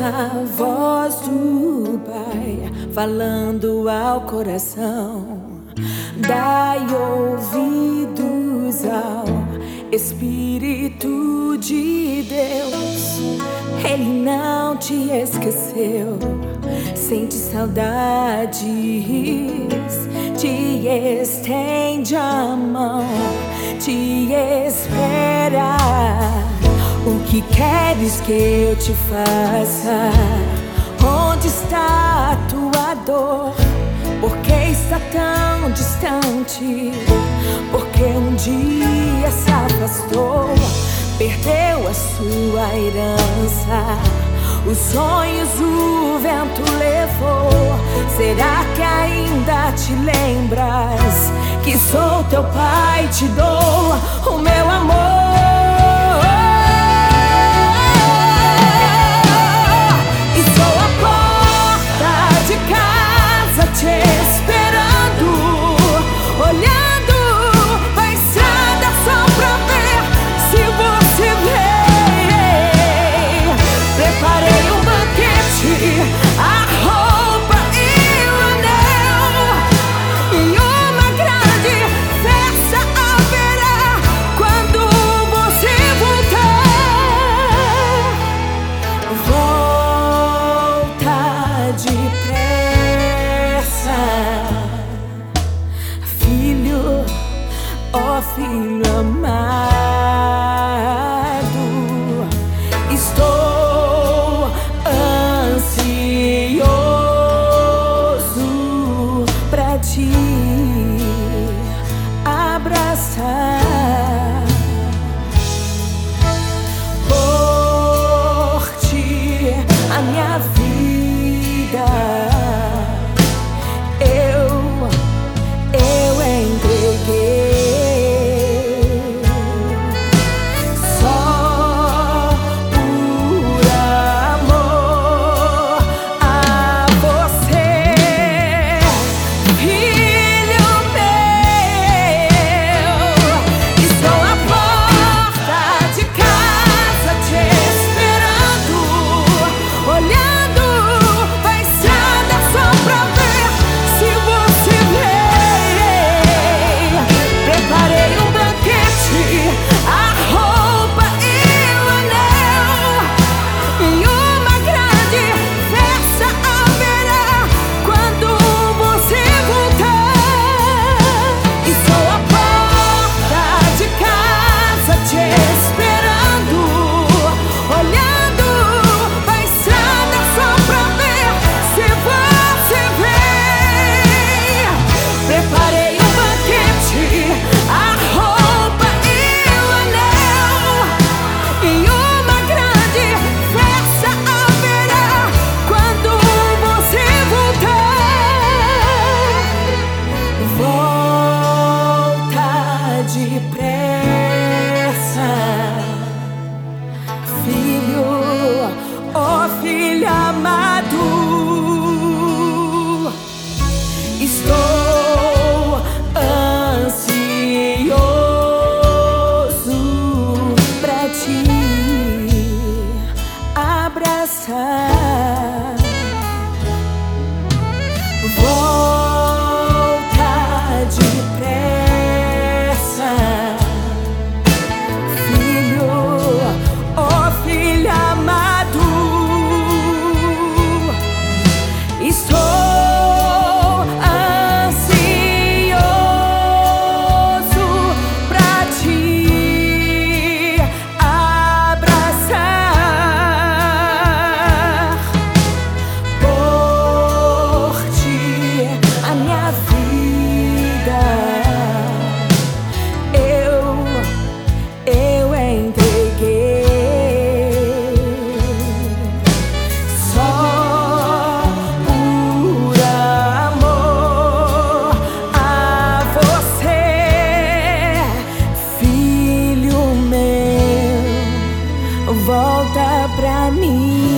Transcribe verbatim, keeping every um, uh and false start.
a voz do Pai falando ao coração. Dai ouvidos ao Espírito de Deus. Ele não te esqueceu, sente saudades, te estende a mão, te espera. O que queres que eu te faça? Onde está a tua dor? Por que está tão distante? Porque um dia se afastou, perdeu a sua herança, os sonhos o vento levou. Será que ainda te lembras que sou teu pai, te dou o meu amor? Te esperando, olhando pra estrada só pra ver se você vem. Preparei um banquete, a roupa e o anel, e uma grande festa haverá quando você voltar. Volta depressa, filho, ó filho amado, estou ansioso pra te abraçar, por ti a minha vida depressa, filho, ó filho amado, estou ansioso pra te abraçar. Volta depressa, filho, ó filho amado, estou ansioso pra te abraçar, por ti a minha vida eu, eu entreguei, só por amor a você, filho meu, volta pra mim.